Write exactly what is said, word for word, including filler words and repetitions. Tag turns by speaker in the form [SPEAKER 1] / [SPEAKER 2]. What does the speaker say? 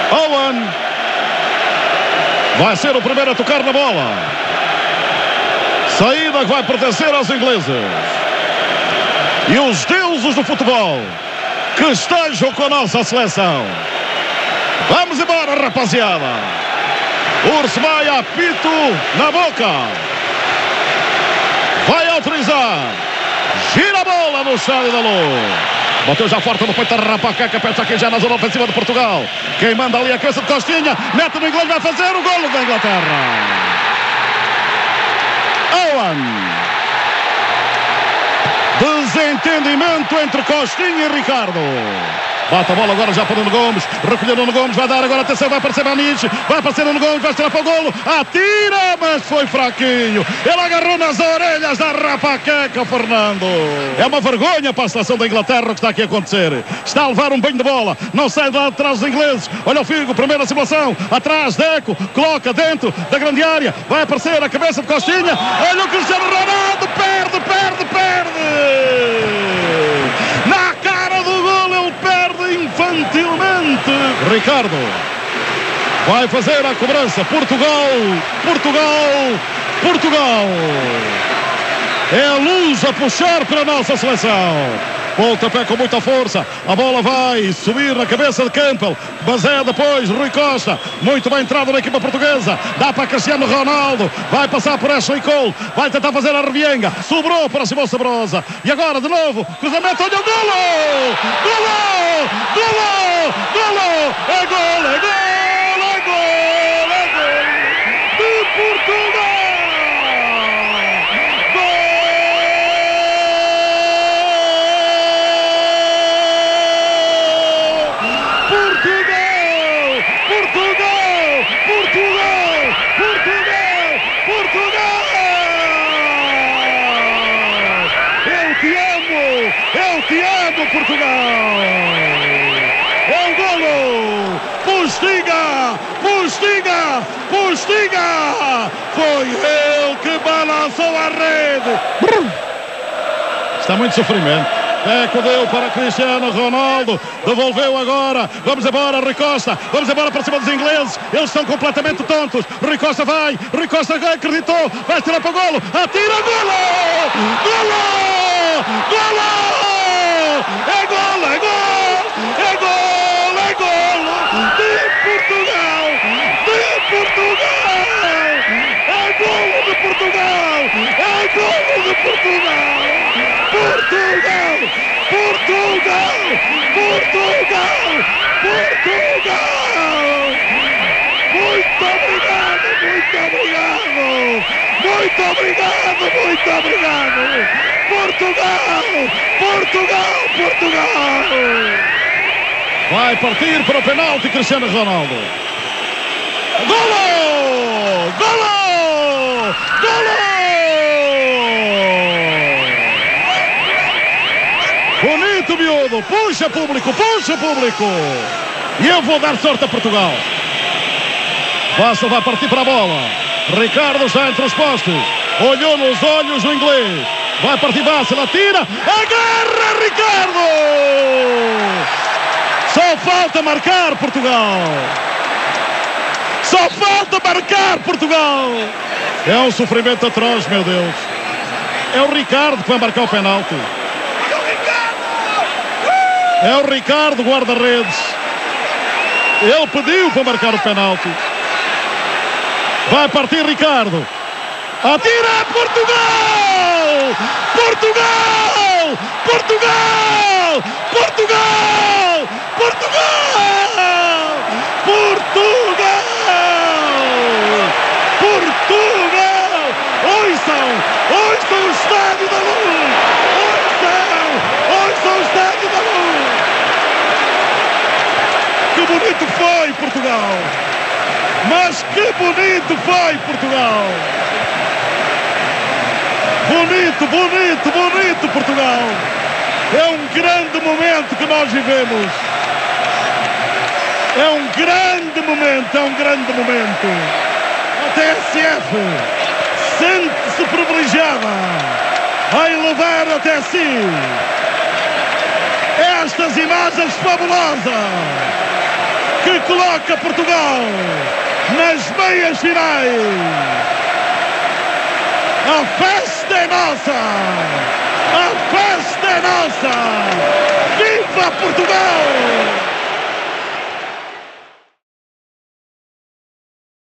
[SPEAKER 1] Owen vai ser o primeiro a tocar na bola. Saída que vai pertencer aos ingleses. E os deuses do futebol que estejam com a nossa seleção. Vamos embora, rapaziada. Urso vai apito na boca. Vai autorizar. Gira a bola no estádio da Luz. Bateu já forte no peito da Rapaqueca. Pensa aqui já na zona ofensiva de Portugal. Quem manda ali a cabeça de Costinha. Mete no inglês, vai fazer o golo da Inglaterra. Owen. Desentendimento entre Costinha e Ricardo. Bate a bola agora já para o Nuno Gomes. Recolheu o Nuno Gomes, vai dar agora atenção, vai aparecer Maniche. Vai aparecer o Nuno Gomes, vai tirar para o golo. Atira, mas foi fraquinho. Ele agarrou nas orelhas da Rapaqueca, Fernando. É uma vergonha para a seleção da Inglaterra o que está aqui a acontecer. Está a levar um banho de bola. Não sai de lá atrás dos ingleses. Olha o Figo, primeira simulação. Atrás, Deco, coloca dentro da grande área. Vai aparecer a cabeça de Costinha. Olha o Cristiano Ronaldo, perde, perde, perde. Na cara do golo, ele perde infantilmente. Ricardo vai fazer a cobrança. Portugal, Portugal, Portugal. É a luz a puxar para a nossa seleção. Pontapé com muita força. A bola vai subir na cabeça de Campbell. Mas é depois Rui Costa. Muito bem entrado na equipa portuguesa. Dá para Cristiano Ronaldo. Vai passar por Ashley Cole. Vai tentar fazer a revienga. Sobrou para Simão Sabrosa. E agora de novo. Cruzamento. Olha o golo! Golo! Golo! Golo! É golo! É golo! É golo! É golo! De Portugal! Portugal! É um golo! Postiga! Postiga! Postiga! Foi ele que balançou a rede! Está muito sofrimento. Eco deu para Cristiano Ronaldo. Devolveu agora. Vamos embora, Rui Costa. Vamos embora para cima dos ingleses. Eles estão completamente tontos. Rui Costa vai. Rui Costa acreditou. Vai tirar para o golo. Atira, golo! Golo! Golo! É golo, é golo, é golo, é golo de Portugal, de Portugal, é golo de Portugal, é golo de Portugal, Portugal, Portugal, Portugal, Portugal. Muito obrigado, muito obrigado, muito obrigado, muito obrigado. Portugal, Portugal, Portugal. Vai partir para o penalti Cristiano Ronaldo. Golo! Golo! Golo! Bonito, miúdo. Puxa, público, puxa, público. E eu vou dar sorte a Portugal. Basta vai partir para a bola. Ricardo está entre os postes. Olhou nos olhos do inglês. Vai partir Bassa, atira. Agarra Ricardo. Só falta marcar Portugal. Só falta marcar Portugal. É um sofrimento atroz, meu Deus. É o Ricardo que vai marcar o penalti. É o Ricardo, guarda-redes. Ele pediu para marcar o penalti. Vai partir Ricardo. Atira Portugal! Portugal! Portugal! Portugal! Portugal! Portugal! Portugal! Ouçam! Ouçam o Estádio da Luz! Ouçam! Ouçam o Estádio da Luz! Que bonito foi Portugal! Mas que bonito foi Portugal! Bonito, bonito, bonito Portugal! É um grande momento que nós vivemos! É um grande momento, é um grande momento! A T S F sente-se privilegiada a elevar até si estas imagens fabulosas! que coloca Portugal nas meias finais. A festa é nossa! A festa é nossa! Viva Portugal!